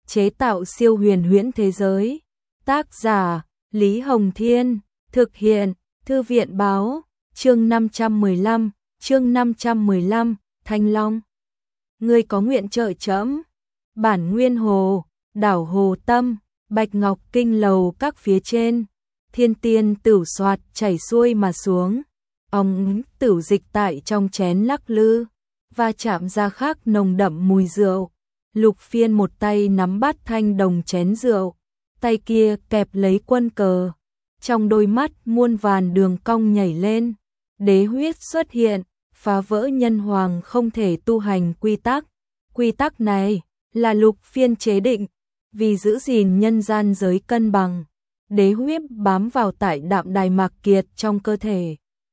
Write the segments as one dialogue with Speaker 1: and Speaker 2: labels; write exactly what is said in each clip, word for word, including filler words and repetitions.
Speaker 1: chế tạo siêu huyền huyễn thế giới. Tác giả Lý Hồng Thiên, thực hiện Thư viện Báo, chương năm trăm mười lăm, chương năm trăm mười lăm, Thanh Long. Ngươi có nguyện trợ trẫm. Bản Nguyên Hồ, đảo Hồ Tâm, Bạch Ngọc Kinh lầu các phía trên, thiên tiên tửu xoạt chảy xuôi mà xuống, ong tửu dịch tại trong chén lắc lư, va chạm ra khác nồng đậm mùi rượu. Lục Phiên một tay nắm bát thanh đồng chén rượu, tay kia kẹp lấy quân cờ, trong đôi mắt muôn vàn đường cong nhảy lên, đế huyết xuất hiện, phá vỡ nhân hoàng không thể tu hành quy tắc. Quy tắc này là Lục Phiên chế định, vì giữ gìn nhân gian giới cân bằng, đế huyết bám vào tại Đạm Đài Mạc Kiệt trong cơ thể.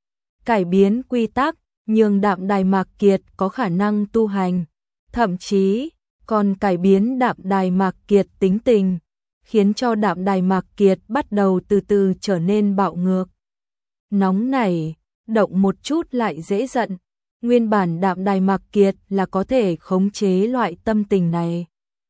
Speaker 1: Cải biến quy tắc, nhường Đạm Đài Mạc Kiệt có khả năng tu hành, thậm chí còn cải biến Đạm Đài Mạc Kiệt tính tình, khiến cho Đạm Đài Mạc Kiệt bắt đầu từ từ trở nên bạo ngược. Nóng nảy, động một chút lại dễ giận, nguyên bản Đạm Đài Mạc Kiệt là có thể khống chế loại tâm tình này.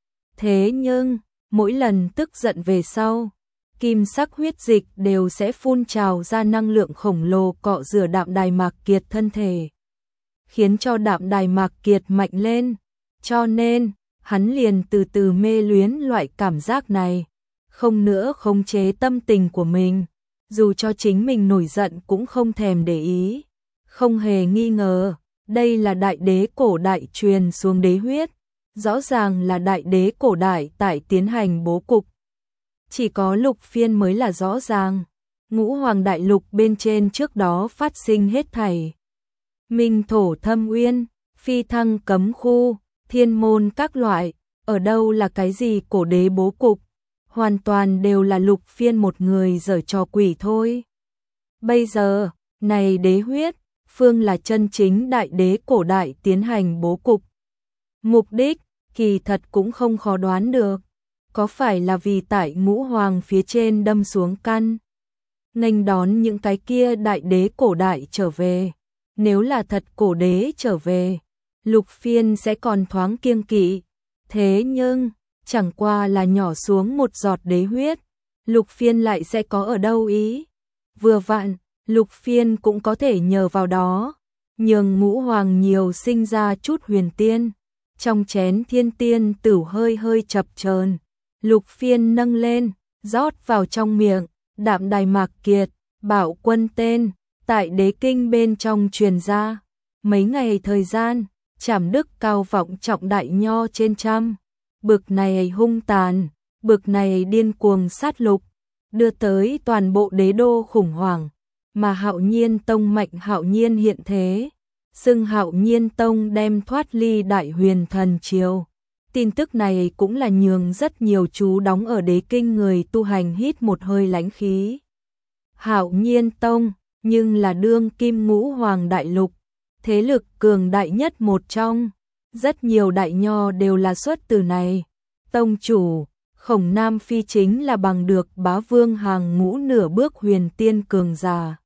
Speaker 1: Thế nhưng, mỗi lần tức giận về sau, kim sắc huyết dịch đều sẽ phun trào ra năng lượng khổng lồ cọ rửa Đạm Đài Mạc Kiệt thân thể, khiến cho Đạm Đài Mạc Kiệt mạnh lên, cho nên hắn liền từ từ mê luyến loại cảm giác này, không nữa khống chế tâm tình của mình, dù cho chính mình nổi giận cũng không thèm để ý. Không hề nghi ngờ, đây là đại đế cổ đại truyền xuống đế huyết, rõ ràng là đại đế cổ đại tại tiến hành bố cục. Chỉ có Lục Phiên mới là rõ ràng, ngũ hoàng đại lục bên trên trước đó phát sinh hết thảy. Minh thổ thâm uyên, phi thăng cấm khu, thiên môn các loại, ở đâu là cái gì cổ đế bố cục, hoàn toàn đều là Lục Phiên một người giở trò quỷ thôi. Bây giờ, này đế huyết, phương là chân chính đại đế cổ đại tiến hành bố cục. Mục đích, kỳ thật cũng không khó đoán được, có phải là vì tại ngũ hoàng phía trên đâm xuống căn, nghênh đón những cái kia đại đế cổ đại trở về. Nếu là thật cổ đế trở về, Lục Phiên sẽ còn thoáng kiêng kỵ, thế nhưng chẳng qua là nhỏ xuống một giọt đế huyết, Lục Phiên lại sẽ có ở đâu ý. Vừa vặn, Lục Phiên cũng có thể nhờ vào đó, nhường ngũ hoàng nhiều sinh ra chút huyền tiên. Trong chén thiên tiên tửu hơi hơi chập chờn, Lục Phiên nâng lên, rót vào trong miệng, Đạm Đài Mạc Kiệt, Bảo Quân tên, tại đế kinh bên trong truyền ra. Mấy ngày thời gian, Trảm Đức cao vọng trọng đại nho trên trăm, bực này hung tàn, bực này điên cuồng sát lục, đưa tới toàn bộ đế đô khủng hoảng, mà Hạo Nhiên Tông Mạnh Hạo Nhiên hiện thế, xưng Hạo Nhiên Tông đem thoát ly Đại Huyền Thần Triều. Tin tức này cũng là nhường rất nhiều chú đóng ở đế kinh người tu hành hít một hơi lãnh khí. Hạo Nhiên Tông, nhưng là đương kim ngũ hoàng đại lục, thế lực cường đại nhất một trong, rất nhiều đại nho đều là xuất từ này. Tông chủ, Khổng Nam Phi chính là bằng được bá vương hàng ngũ nửa bước huyền tiên cường giả.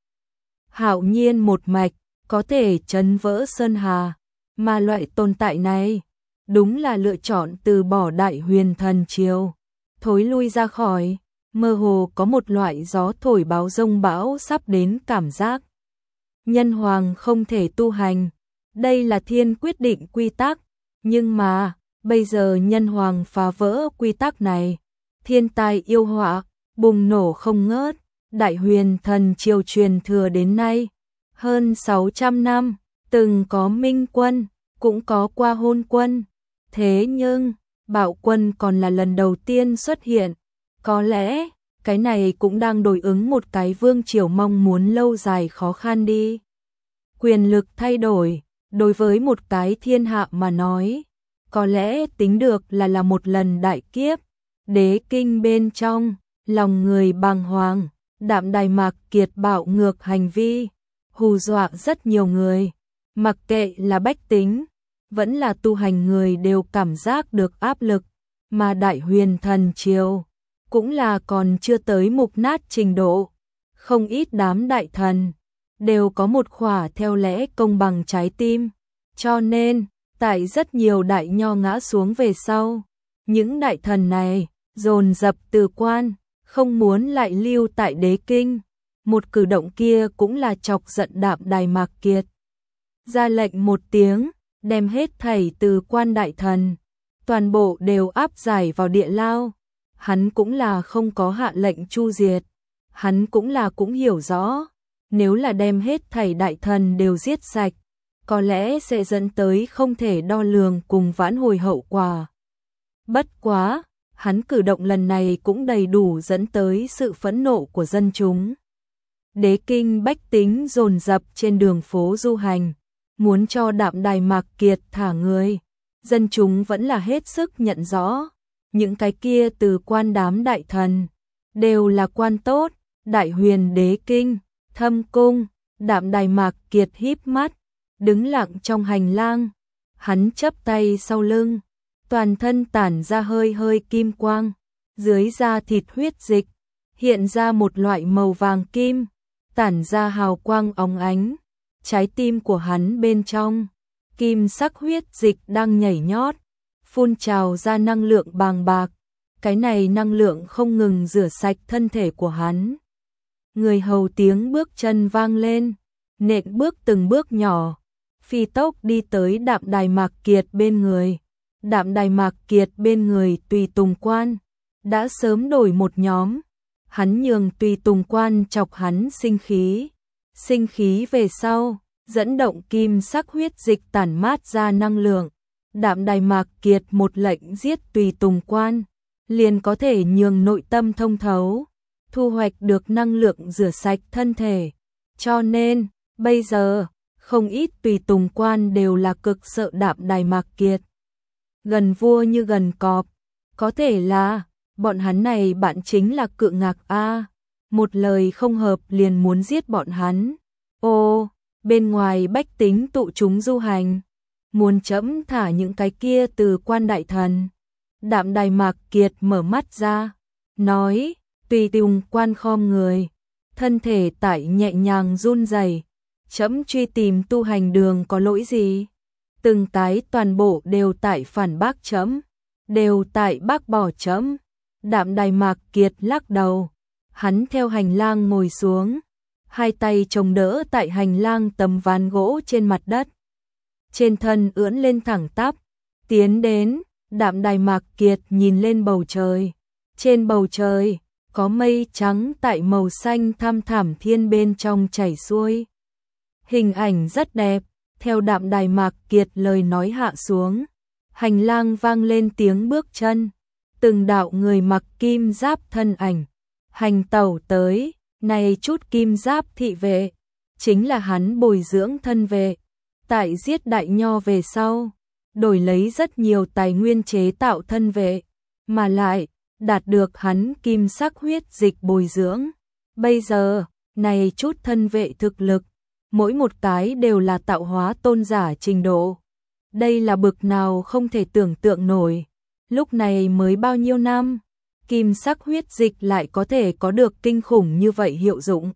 Speaker 1: Hạo Nhiên một mạch, có thể chấn vỡ sơn hà, mà loại tồn tại này, đúng là lựa chọn từ bỏ Đại Huyền Thần Triều, thối lui ra khỏi, mơ hồ có một loại gió thổi báo rông bão sắp đến cảm giác. Nhân hoàng không thể tu hành, đây là thiên quyết định quy tắc, nhưng mà, bây giờ nhân hoàng phá vỡ quy tắc này, thiên tai yêu họa, bùng nổ không ngớt, Đại Huyền Thần Triều truyền thừa đến nay, hơn sáu trăm năm, từng có minh quân, cũng có qua hôn quân, thế nhưng, bạo quân còn là lần đầu tiên xuất hiện, có lẽ, cái này cũng đang đối ứng một cái vương triều mong muốn lâu dài khó khăn đi. Quyền lực thay đổi, đối với một cái thiên hạ mà nói, có lẽ tính được là là một lần đại kiếp. Đế kinh bên trong, lòng người bàng hoàng, Đạm Đài Mạc Kiệt bạo ngược hành vi, hù dọa rất nhiều người, mặc kệ là bách tính, vẫn là tu hành người đều cảm giác được áp lực, mà Đại Huyền Thần Triều cũng là còn chưa tới mục nát trình độ, không ít đám đại thần đều có một khỏa theo lẽ công bằng trái tim, cho nên tại rất nhiều đại nho ngã xuống về sau, Những đại thần này dồn dập từ quan, không muốn lại lưu tại đế kinh. Một cử động kia cũng là chọc giận Đạm Đài Mạc Kiệt. Ra lệnh một tiếng, đem hết thảy từ quan đại thần, toàn bộ đều áp giải vào địa lao. Hắn cũng là không có hạ lệnh chu diệt. Hắn cũng là cũng hiểu rõ, nếu là đem hết thảy đại thần đều giết sạch, có lẽ sẽ dẫn tới không thể đo lường cùng vãn hồi hậu quả. Bất quá, hắn cử động lần này cũng đầy đủ dẫn tới sự phẫn nộ của dân chúng. Đế kinh bách tính dồn dập trên đường phố du hành, muốn cho Đạm Đài Mạc Kiệt thả người. Dân chúng vẫn là hết sức nhận rõ, những cái kia từ quan đám đại thần, đều là quan tốt. Đại huyền đế kinh, thâm cung, Đạm Đài Mạc Kiệt híp mắt, đứng lặng trong hành lang. Hắn chắp tay sau lưng, toàn thân tản ra hơi hơi kim quang, dưới da thịt huyết dịch, hiện ra một loại màu vàng kim, tản ra hào quang óng ánh. Trái tim của hắn bên trong, kim sắc huyết dịch đang nhảy nhót, phun trào ra năng lượng bàng bạc. Cái này năng lượng không ngừng rửa sạch thân thể của hắn. Người hầu tiếng bước chân vang lên, nện bước từng bước nhỏ, phi tốc đi tới Đạm Đài Mạc Kiệt bên người. Đạm Đài Mạc Kiệt bên người tùy tùng quan, đã sớm đổi một nhóm. Hắn nhường tùy tùng quan chọc hắn sinh khí. Sinh khí về sau, dẫn động kim sắc huyết dịch tản mát ra năng lượng. Đạm Đài Mạc Kiệt một lệnh giết tùy tùng quan, liền có thể nhường nội tâm thông thấu, thu hoạch được năng lượng rửa sạch thân thể. Cho nên, bây giờ, không ít tùy tùng quan đều là cực sợ Đạm Đài Mạc Kiệt. Gần vua như gần cọp, có thể là, bọn hắn này bạn chính là Cự Ngạc A, một lời không hợp liền muốn giết bọn hắn. Ô, bên ngoài bách tính tụ chúng du hành, muốn chấm thả những cái kia từ quan đại thần. Đạm Đài Mạc Kiệt mở mắt ra, nói, tùy tùng quan khom người, thân thể tại nhẹ nhàng run rẩy. Chấm truy tìm tu hành đường có lỗi gì? Từng cái toàn bộ đều tại phản bác chấm, đều tại bác bỏ chấm. Đạm Đài Mạc Kiệt lắc đầu, hắn theo hành lang ngồi xuống, hai tay chống đỡ tại hành lang tấm ván gỗ trên mặt đất. Trên thân ưỡn lên thẳng tắp, tiến đến, Đạm Đài Mạc Kiệt nhìn lên bầu trời. Trên bầu trời, có mây trắng tại màu xanh thăm thẳm thiên bên trong chảy xuôi. Hình ảnh rất đẹp, theo Đạm Đài Mạc Kiệt lời nói hạ xuống. Hành lang vang lên tiếng bước chân, từng đạo người mặc kim giáp thân ảnh, hành tẩu tới, này chút kim giáp thị vệ, chính là hắn bồi dưỡng thân vệ. Tại giết đại nho về sau, đổi lấy rất nhiều tài nguyên chế tạo thân vệ, mà lại, đạt được hắn kim sắc huyết dịch bồi dưỡng. Bây giờ, này chút thân vệ thực lực, mỗi một cái đều là tạo hóa tôn giả trình độ. Đây là bực nào không thể tưởng tượng nổi. Lúc này mới bao nhiêu năm, kim sắc huyết dịch lại có thể có được kinh khủng như vậy hiệu dụng.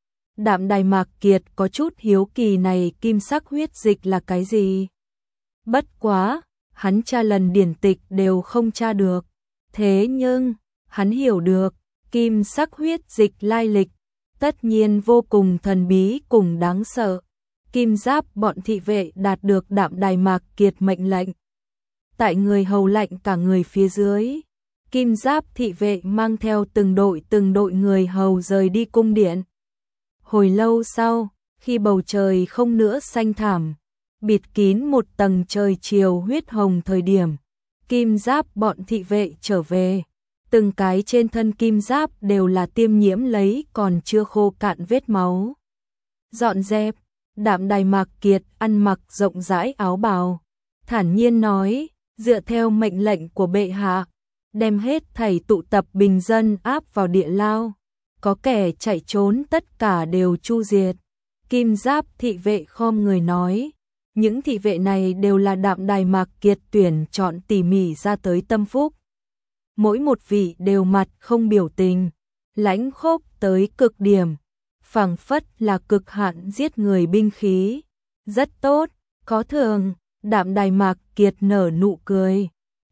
Speaker 1: Đạm Đài Mạc Kiệt có chút hiếu kỳ này kim sắc huyết dịch là cái gì. Bất quá, hắn tra lần điển tịch đều không tra được. Thế nhưng, hắn hiểu được, kim sắc huyết dịch lai lịch, tất nhiên vô cùng thần bí cùng đáng sợ. Kim giáp bọn thị vệ đạt được Đạm Đài Mạc Kiệt mệnh lệnh. Tại người hầu lệnh cả người phía dưới, kim giáp thị vệ mang theo từng đội từng đội người hầu rời đi cung điện. Hồi lâu sau, khi bầu trời không nữa xanh thẳm, bịt kín một tầng trời chiều huyết hồng thời điểm, kim giáp bọn thị vệ trở về. Từng cái trên thân kim giáp đều là tiêm nhiễm lấy còn chưa khô cạn vết máu. Dọn dẹp, Đạm Đài Mạc Kiệt ăn mặc rộng rãi áo bào, thản nhiên nói, dựa theo mệnh lệnh của bệ hạ, đem hết thảy tụ tập bình dân áp vào địa lao, có kẻ chạy trốn tất cả đều chu diệt. Kim giáp thị vệ khom người nói, những thị vệ này đều là Đạm Đài Mạc Kiệt tuyển chọn tỉ mỉ ra tới tâm phúc. Mỗi một vị đều mặt không biểu tình, lãnh khốc tới cực điểm, phảng phất là cực hạn giết người binh khí. Rất tốt, có thường, Đạm Đài Mạc Kiệt nở nụ cười.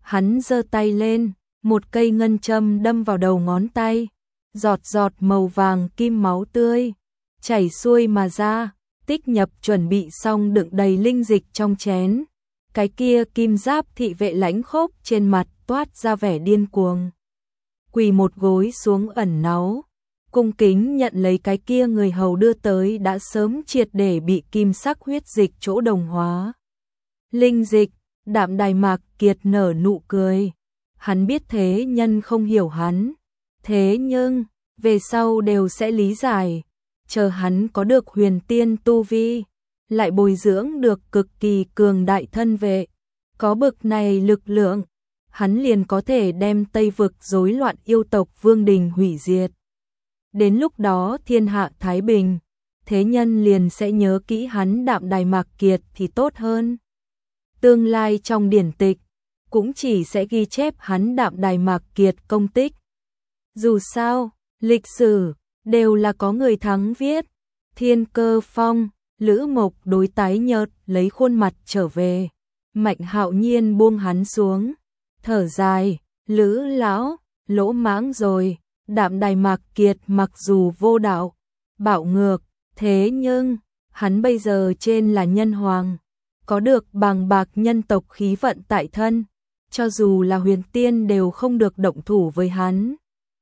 Speaker 1: Hắn giơ tay lên, một cây ngân châm đâm vào đầu ngón tay, giọt giọt màu vàng kim máu tươi chảy xuôi mà ra. Tích Nhập chuẩn bị xong đựng đầy linh dịch trong chén. Cái kia kim giáp thị vệ lãnh khốc trên mặt toát ra vẻ điên cuồng. Quỳ một gối xuống ẩn náu, cung kính nhận lấy cái kia người hầu đưa tới đã sớm triệt để bị kim sắc huyết dịch chỗ đồng hóa. Linh dịch, Đạm Đài Mạc Kiệt nở nụ cười. Hắn biết thế nhân không hiểu hắn, thế nhưng về sau đều sẽ lý giải. Chờ hắn có được huyền tiên tu vi, lại bồi dưỡng được cực kỳ cường đại thân vệ, có bực này lực lượng, hắn liền có thể đem Tây vực rối loạn yêu tộc vương đình hủy diệt. Đến lúc đó thiên hạ thái bình, thế nhân liền sẽ nhớ kỹ hắn Đạm Đài Mạc Kiệt thì tốt hơn. Tương lai trong điển tịch cũng chỉ sẽ ghi chép hắn Đạm Đài Mạc Kiệt công tích. Dù sao, lịch sử đều là có người thắng viết. Thiên Cơ Phong, Lữ Mộc đối tái nhợt lấy khuôn mặt trở về. Mạnh Hạo Nhiên buông hắn xuống, thở dài, Lữ lão, lỗ mãng rồi. Đạm Đài Mạc Kiệt mặc dù vô đạo, bạo ngược, thế nhưng hắn bây giờ trên là nhân hoàng, có được bàng bạc nhân tộc khí vận tại thân, cho dù là huyền tiên đều không được động thủ với hắn.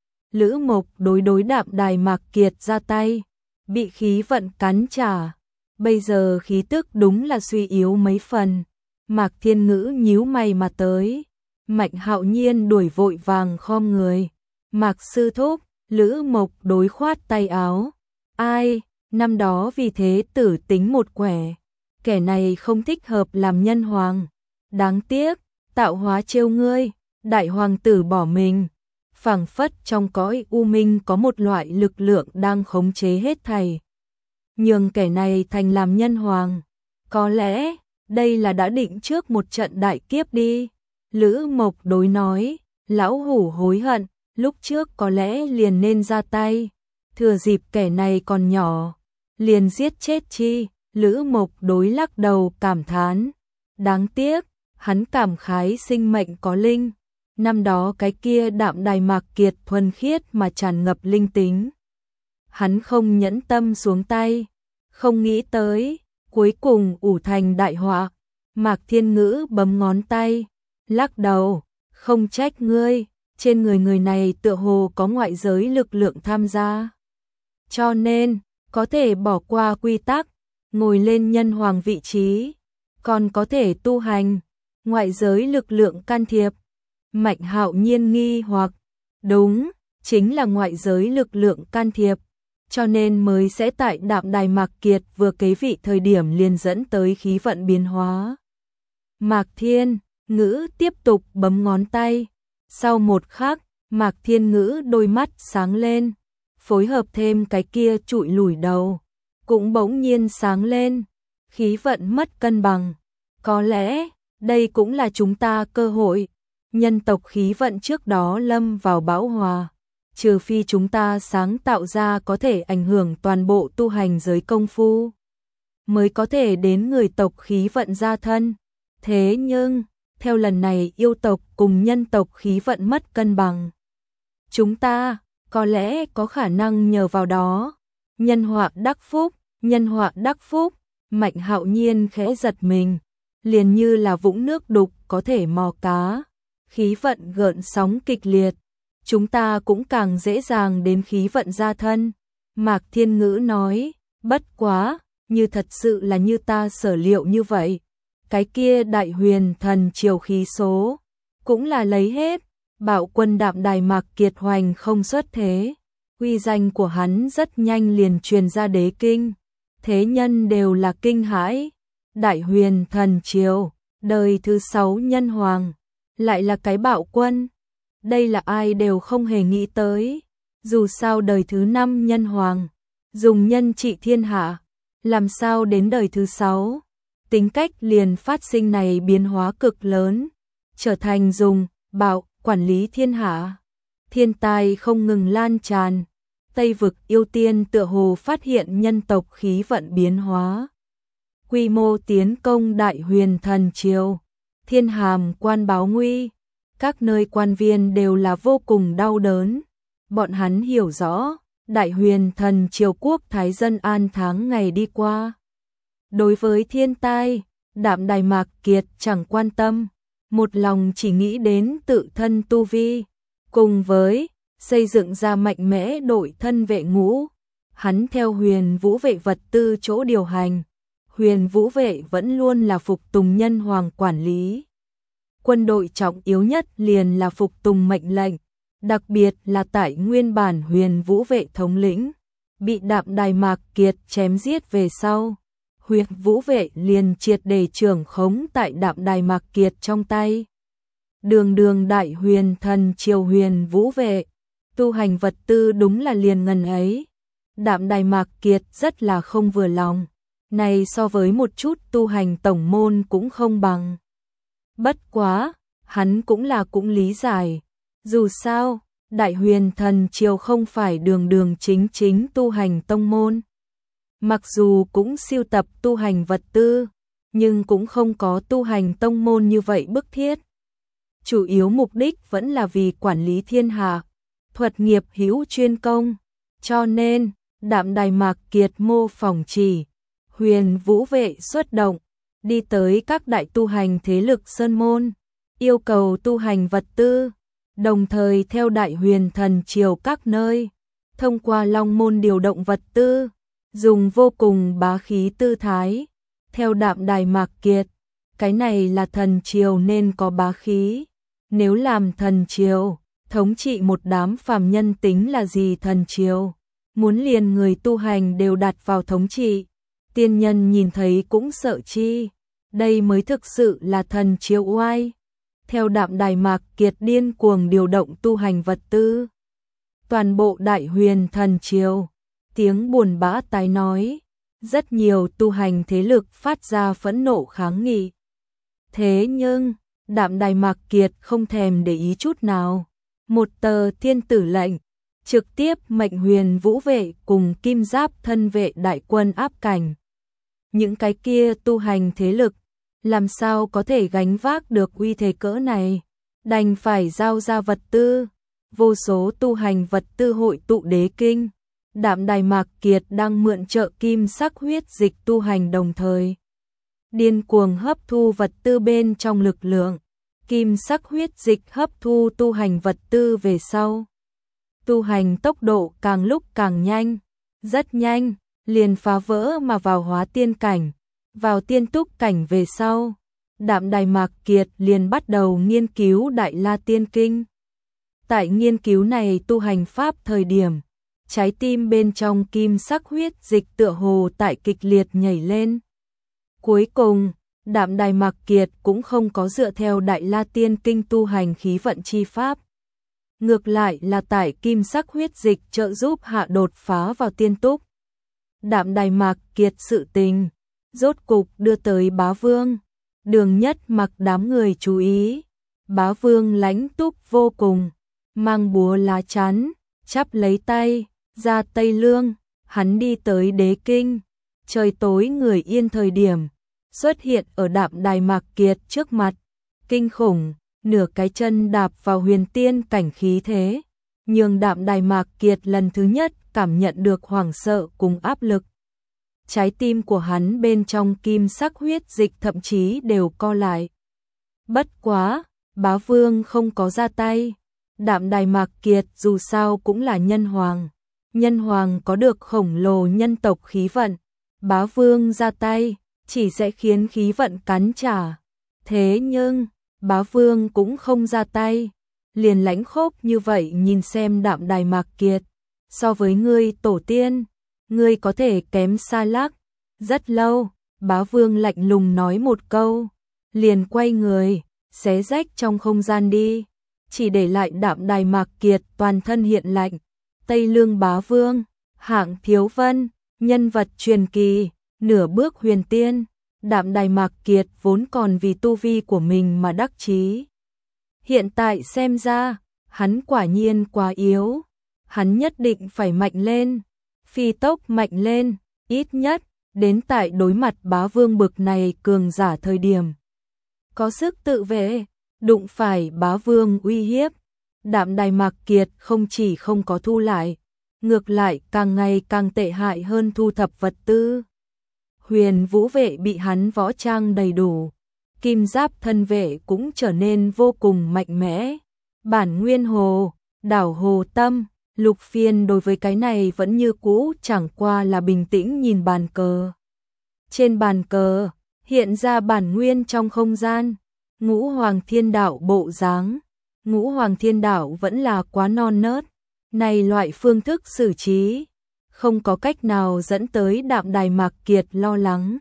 Speaker 1: Lữ Mộc đối đối Đạm Đài Mạc Kiệt ra tay, bị khí vận cắn trả, bây giờ khí tức đúng là suy yếu mấy phần. Mạc Thiên Ngữ nhíu mày mà tới, Mạnh Hạo Nhiên đuổi vội vàng khom người. Mạc sư thúc, Lữ Mộc đối khoát tay áo. Ai, năm đó vì thế tử tính một quẻ, kẻ này không thích hợp làm nhân hoàng. Đáng tiếc, tạo hóa trêu ngươi, đại hoàng tử bỏ mình. Phảng phất trong cõi u minh có một loại lực lượng đang khống chế hết thảy, nhường kẻ này thành làm nhân hoàng. Có lẽ đây là đã định trước một trận đại kiếp đi. Lữ Mộc đối nói, lão hủ hối hận, lúc trước có lẽ liền nên ra tay, thừa dịp kẻ này còn nhỏ, liền giết chết chi. Lữ Mộc đối lắc đầu cảm thán, đáng tiếc, hắn cảm khái sinh mệnh có linh. Năm đó cái kia Đạm Đài Mạc Kiệt thuần khiết mà tràn ngập linh tính, hắn không nhẫn tâm xuống tay, không nghĩ tới, cuối cùng ủ thành đại họa. Mạc Thiên Ngữ bấm ngón tay, lắc đầu, không trách ngươi, trên người người này tựa hồ có ngoại giới lực lượng tham gia, cho nên có thể bỏ qua quy tắc, ngồi lên nhân hoàng vị trí, còn có thể tu hành, ngoại giới lực lượng can thiệp. Mạnh Hạo Nhiên nghi hoặc, đúng, chính là ngoại giới lực lượng can thiệp, cho nên mới sẽ tại Đạm Đài Mạc Kiệt vừa kế vị thời điểm liền dẫn tới khí vận biến hóa. Mạc Thiên Ngữ tiếp tục bấm ngón tay, sau một khắc, Mạc Thiên Ngữ đôi mắt sáng lên, phối hợp thêm cái kia trụi lùi đầu, cũng bỗng nhiên sáng lên, khí vận mất cân bằng. Có lẽ, đây cũng là chúng ta cơ hội. Nhân tộc khí vận trước đó lâm vào bão hòa, trừ phi chúng ta sáng tạo ra có thể ảnh hưởng toàn bộ tu hành giới công phu, mới có thể đến người tộc khí vận ra thân. Thế nhưng, theo lần này yêu tộc cùng nhân tộc khí vận mất cân bằng, chúng ta có lẽ có khả năng nhờ vào đó nhân họa đắc phúc. Nhân họa đắc phúc, Mạnh Hạo Nhiên khẽ giật mình, liền như là vũng nước đục có thể mò cá, khí vận gợn sóng kịch liệt, chúng ta cũng càng dễ dàng đến khí vận ra thân. Mạc Thiên Ngữ nói, bất quá, như thật sự là như ta sở liệu như vậy, cái kia đại huyền thần triều khí số, cũng là lấy hết. Bạo quân Đạm Đài Mạc Kiệt hoành không xuất thế, uy danh của hắn rất nhanh liền truyền ra đế kinh, thế nhân đều là kinh hãi. Đại huyền thần triều, đời thứ sáu nhân hoàng, lại là cái bạo quân, đây là ai đều không hề nghĩ tới. Dù sao đời thứ năm nhân hoàng, dùng nhân trị thiên hạ, làm sao đến đời thứ sáu, tính cách liền phát sinh này biến hóa cực lớn, trở thành dùng bạo quản lý thiên hạ. Thiên tai không ngừng lan tràn, Tây vực yêu tiên tựa hồ phát hiện nhân tộc khí vận biến hóa, quy mô tiến công đại huyền thần triều. Thiên Hàm quan báo nguy, các nơi quan viên đều là vô cùng đau đớn. Bọn hắn hiểu rõ, Đại Huyền Thần Triều quốc thái dân an tháng ngày đi qua. Đối với thiên tai, Đạm Đài Mạc Kiệt chẳng quan tâm, một lòng chỉ nghĩ đến tự thân tu vi, cùng với xây dựng ra mạnh mẽ đội thân vệ ngũ. Hắn theo Huyền Vũ vệ vật tư chỗ điều hành, Huyền Vũ vệ vẫn luôn là phục tùng nhân hoàng quản lý. Quân đội trọng yếu nhất liền là phục tùng mệnh lệnh, đặc biệt là tại nguyên bản Huyền Vũ vệ thống lĩnh bị Đạm Đài Mạc Kiệt chém giết về sau, Huyền Vũ vệ liền triệt để trưởng khống tại Đạm Đài Mạc Kiệt trong tay. Đường đường Đại Huyền Thần Triều Huyền Vũ vệ, tu hành vật tư đúng là liền ngần ấy. Đạm Đài Mạc Kiệt rất là không vừa lòng, này so với một chút tu hành tổng môn cũng không bằng. Bất quá, hắn cũng là cũng lý giải, dù sao, Đại Huyền Thần Triều không phải đường đường chính chính tu hành tông môn. Mặc dù cũng siêu tập tu hành vật tư, nhưng cũng không có tu hành tông môn như vậy bức thiết. Chủ yếu mục đích vẫn là vì quản lý thiên hạ, thuật nghiệp hữu chuyên công, cho nên Đạm Đài Mạc Kiệt mô phỏng chỉ, Huyền Vũ vệ xuất động, đi tới các đại tu hành thế lực sơn môn, yêu cầu tu hành vật tư, đồng thời theo Đại Huyền Thần Triều các nơi, thông qua Long môn điều động vật tư, dùng vô cùng bá khí tư thái. Theo Đạm Đài Mạc Kiệt, cái này là thần triều nên có bá khí, nếu làm thần triều, thống trị một đám phàm nhân tính là gì thần triều, muốn liền người tu hành đều đặt vào thống trị, tiên nhân nhìn thấy cũng sợ chi, đây mới thực sự là thần triều oai. Theo Đạm Đài Mạc Kiệt điên cuồng điều động tu hành vật tư, toàn bộ Đại Huyền Thần Triều, tiếng buồn bã tái nói, rất nhiều tu hành thế lực phát ra phẫn nộ kháng nghị. Thế nhưng, Đạm Đài Mạc Kiệt không thèm để ý chút nào, một tờ thiên tử lệnh, trực tiếp mệnh Huyền Vũ vệ cùng Kim Giáp thân vệ đại quân áp cảnh. Những cái kia tu hành thế lực, làm sao có thể gánh vác được uy thế cỡ này, đành phải giao ra vật tư, vô số tu hành vật tư hội tụ đế kinh. Đạm Đài Mạc Kiệt đang mượn trợ kim sắc huyết dịch tu hành đồng thời điên cuồng hấp thu vật tư bên trong lực lượng, kim sắc huyết dịch hấp thu tu hành vật tư về sau. Tu hành tốc độ càng lúc càng nhanh, rất nhanh, liền phá vỡ mà vào hóa tiên cảnh, vào tiên túc cảnh về sau. Đạm Đài Mạc Kiệt liền bắt đầu nghiên cứu Đại La Tiên Kinh. Tại nghiên cứu này tu hành pháp thời điểm, trái tim bên trong kim sắc huyết dịch tựa hồ tại kịch liệt nhảy lên. Cuối cùng, Đạm Đài Mạc Kiệt cũng không có dựa theo Đại La Tiên Kinh tu hành khí vận chi pháp. Ngược lại là tại kim sắc huyết dịch trợ giúp hạ đột phá vào tiên túc. Đạm Đài Mạc Kiệt sự tình, rốt cục đưa tới Bá Vương. Đường Nhất Mặc đám người chú ý. Bá Vương lãnh túc vô cùng, mang búa lá chắn, chắp lấy tay, ra Tây Lương, hắn đi tới Đế Kinh. Trời tối người yên thời điểm, xuất hiện ở Đạm Đài Mạc Kiệt trước mặt, kinh khủng, nửa cái chân đạp vào huyền tiên cảnh khí thế, nhường Đạm Đài Mạc Kiệt lần thứ nhất cảm nhận được hoảng sợ cùng áp lực. Trái tim của hắn bên trong kim sắc huyết dịch thậm chí đều co lại. Bất quá, Bá Vương không có ra tay. Đạm Đài Mạc Kiệt dù sao cũng là nhân hoàng. Nhân hoàng có được khổng lồ nhân tộc khí vận. Bá Vương ra tay, chỉ sẽ khiến khí vận cắn trả. Thế nhưng, Bá Vương cũng không ra tay. Liền lãnh khốc như vậy nhìn xem Đạm Đài Mạc Kiệt. So với ngươi tổ tiên, ngươi có thể kém xa lắc. Rất lâu, Bá Vương lạnh lùng nói một câu, liền quay người, xé rách trong không gian đi, chỉ để lại Đạm Đài Mạc Kiệt toàn thân hiện lạnh. Tây Lương Bá Vương, hạng Thiếu Vân, nhân vật truyền kỳ, nửa bước huyền tiên. Đạm Đài Mạc Kiệt vốn còn vì tu vi của mình mà đắc chí. Hiện tại xem ra, hắn quả nhiên quá yếu. Hắn nhất định phải mạnh lên, phi tốc mạnh lên, ít nhất, đến tại đối mặt Bá Vương bực này cường giả thời điểm. Có sức tự vệ, đụng phải bá vương uy hiếp, Đạm Đài Mạc Kiệt không chỉ không có thu lại, ngược lại càng ngày càng tệ hại hơn thu thập vật tư. Huyền Vũ vệ bị hắn võ trang đầy đủ, kim giáp thân vệ cũng trở nên vô cùng mạnh mẽ. Bản Nguyên Hồ, đảo Hồ Tâm, Lục Phiên đối với cái này vẫn như cũ, chẳng qua là bình tĩnh nhìn bàn cờ. Trên bàn cờ, hiện ra bản nguyên trong không gian, Ngũ Hoàng Thiên Đạo bộ dáng. Ngũ Hoàng Thiên Đạo vẫn là quá non nớt, này loại phương thức xử trí, không có cách nào dẫn tới Đạm Đài Mạc Kiệt lo lắng.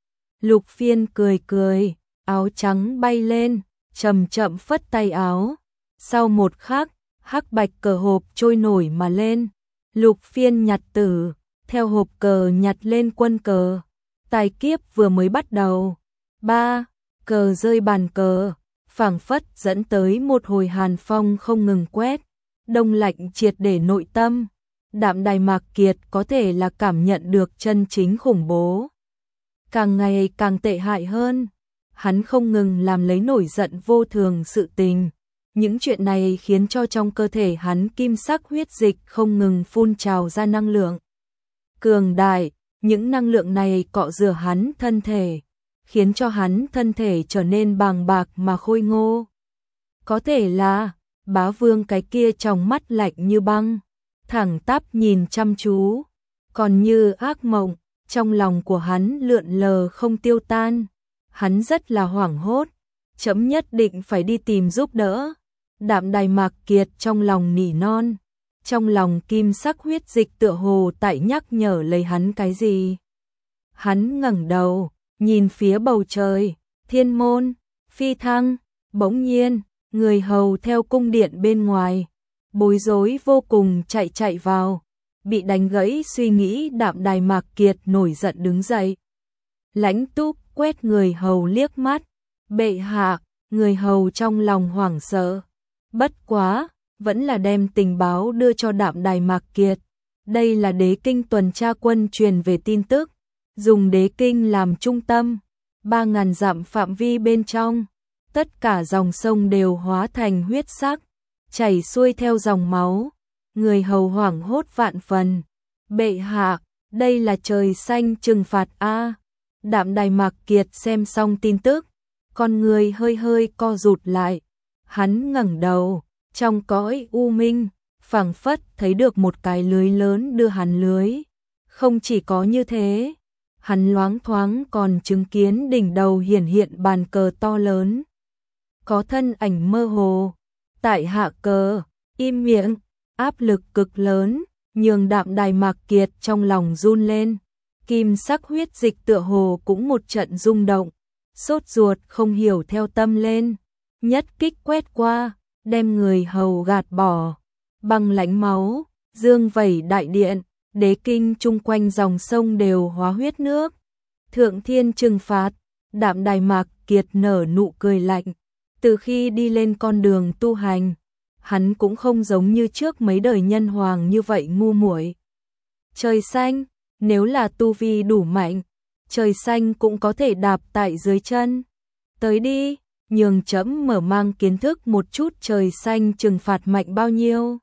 Speaker 1: Lục Phiên cười cười, áo trắng bay lên, chậm chậm phất tay áo. Sau một khắc, hắc bạch cờ hộp trôi nổi mà lên. Lục Phiên nhặt tử, theo hộp cờ nhặt lên quân cờ. Tài kiếp vừa mới bắt đầu. Ba, cờ rơi bàn cờ, phảng phất dẫn tới một hồi hàn phong không ngừng quét. Đông lạnh triệt để nội tâm. Đạm Đài Mạc Kiệt có thể là cảm nhận được chân chính khủng bố. Càng ngày càng tệ hại hơn. Hắn không ngừng làm lấy nổi giận vô thường sự tình. Những chuyện này khiến cho trong cơ thể hắn kim sắc huyết dịch không ngừng phun trào ra năng lượng cường đại, những năng lượng này cọ rửa hắn thân thể, khiến cho hắn thân thể trở nên bàng bạc mà khôi ngô. Có thể là bá vương cái kia trong mắt lạnh như băng, thẳng tắp nhìn chăm chú, còn như ác mộng, trong lòng của hắn lượn lờ không tiêu tan. Hắn rất là hoảng hốt, chấm nhất định phải đi tìm giúp đỡ. Đạm Đài Mạc Kiệt trong lòng nỉ non, trong lòng kim sắc huyết dịch tựa hồ tại nhắc nhở lấy hắn cái gì. Hắn ngẩng đầu, nhìn phía bầu trời, thiên môn, phi thăng, bỗng nhiên, người hầu theo cung điện bên ngoài, bối rối vô cùng chạy chạy vào, bị đánh gãy suy nghĩ. Đạm Đài Mạc Kiệt nổi giận đứng dậy. Lãnh Túc quét người hầu liếc mắt, bệ hạ, người hầu trong lòng hoảng sợ. Bất quá, vẫn là đem tình báo đưa cho Đạm Đài Mạc Kiệt. Đây là đế kinh tuần tra quân truyền về tin tức, dùng đế kinh làm trung tâm, ba ngàn dặm phạm vi bên trong, tất cả dòng sông đều hóa thành huyết sắc, chảy xuôi theo dòng máu. Người hầu hoảng hốt vạn phần. Bệ hạ, đây là trời xanh trừng phạt a. Đạm Đài Mạc Kiệt xem xong tin tức, con người hơi hơi co rụt lại. Hắn ngẩng đầu, trong cõi u minh, phảng phất thấy được một cái lưới lớn đưa hắn lưới. Không chỉ có như thế, hắn loáng thoáng còn chứng kiến đỉnh đầu hiển hiện bàn cờ to lớn. Có thân ảnh mơ hồ, tại hạ cờ, im miệng, áp lực cực lớn, nhường Đạm Đài Mạc Kiệt trong lòng run lên. Kim sắc huyết dịch tựa hồ cũng một trận rung động, sốt ruột không hiểu theo tâm lên. Nhất kích quét qua, đem người hầu gạt bỏ, băng lãnh máu, dương vẩy đại điện, đế kinh chung quanh dòng sông đều hóa huyết nước. Thượng thiên trừng phạt. Đạm Đài Mạc Kiệt nở nụ cười lạnh. Từ khi đi lên con đường tu hành, hắn cũng không giống như trước mấy đời nhân hoàng như vậy ngu muội. Trời xanh, nếu là tu vi đủ mạnh, trời xanh cũng có thể đạp tại dưới chân. Tới đi, nhường chấm mở mang kiến thức một chút trời xanh trừng phạt mạnh bao nhiêu.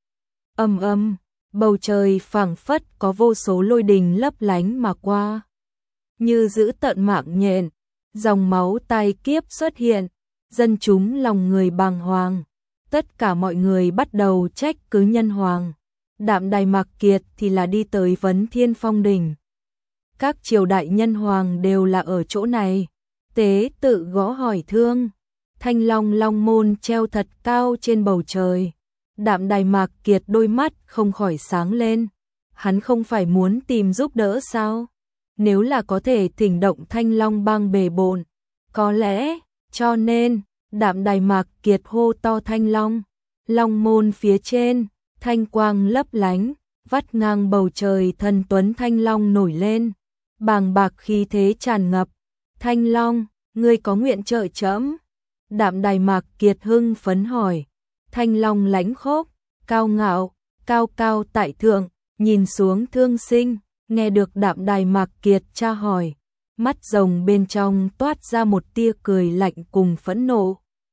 Speaker 1: Ầm ầm, bầu trời phảng phất có vô số lôi đình lấp lánh mà qua. Như giữ tận mạng nhện, dòng máu tai kiếp xuất hiện, dân chúng lòng người bàng hoàng. Tất cả mọi người bắt đầu trách cứ nhân hoàng. Đạm Đài Mạc Kiệt thì là đi tới Vấn Thiên Phong đỉnh. Các triều đại nhân hoàng đều là ở chỗ này. Tế tự gõ hỏi thương. Thanh long long môn treo thật cao trên bầu trời. Đạm Đài Mạc Kiệt đôi mắt không khỏi sáng lên. Hắn không phải muốn tìm giúp đỡ sao? Nếu là có thể thỉnh động Thanh Long bang bề bộn, có lẽ, cho nên, Đạm Đài Mạc Kiệt hô to Thanh Long. Long môn phía trên, thanh quang lấp lánh, vắt ngang bầu trời, thần tuấn Thanh Long nổi lên, bàng bạc khí thế tràn ngập. Thanh Long, ngươi có nguyện trợ trẫm? Đạm Đài Mạc Kiệt hưng phấn hỏi. Thanh Long lãnh khốc, cao ngạo, cao cao tại thượng, nhìn xuống thương sinh, nghe được Đạm Đài Mạc Kiệt tra hỏi, mắt rồng bên trong toát ra một tia cười lạnh cùng phẫn nộ.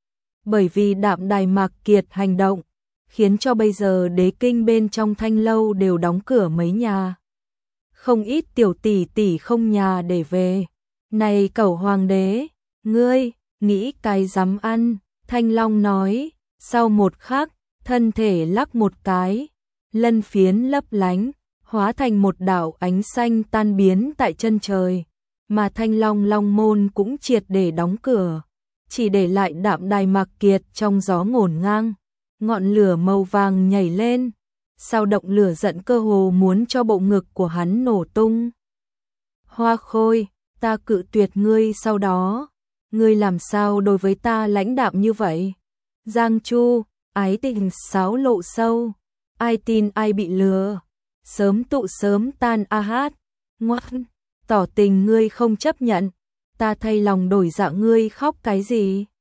Speaker 1: bởi vì Đạm Đài Mạc Kiệt hành động, khiến cho bây giờ đế kinh bên trong Thanh lâu đều đóng cửa mấy nhà. Không ít tiểu tỷ tỷ không nhà để về. Này cẩu hoàng đế, ngươi, nghĩ cái dám ăn, Thanh Long nói, sau một khắc, thân thể lắc một cái, lân phiến lấp lánh, hóa thành một đạo ánh xanh tan biến tại chân trời, mà Thanh Long Long môn cũng triệt để đóng cửa, chỉ để lại Đạm Đài Mạc Kiệt trong gió ngổn ngang, ngọn lửa màu vàng nhảy lên, sao động lửa giận cơ hồ muốn cho bộ ngực của hắn nổ tung. Hoa Khôi, ta cự tuyệt ngươi sau đó, ngươi làm sao đối với ta lãnh đạm như vậy? Giang Chu, ái tình sáo lộ sâu, ai tin ai bị lừa, sớm tụ sớm tan a hát, ngoan, tỏ tình ngươi không chấp nhận, ta thay lòng đổi dạ ngươi khóc cái gì?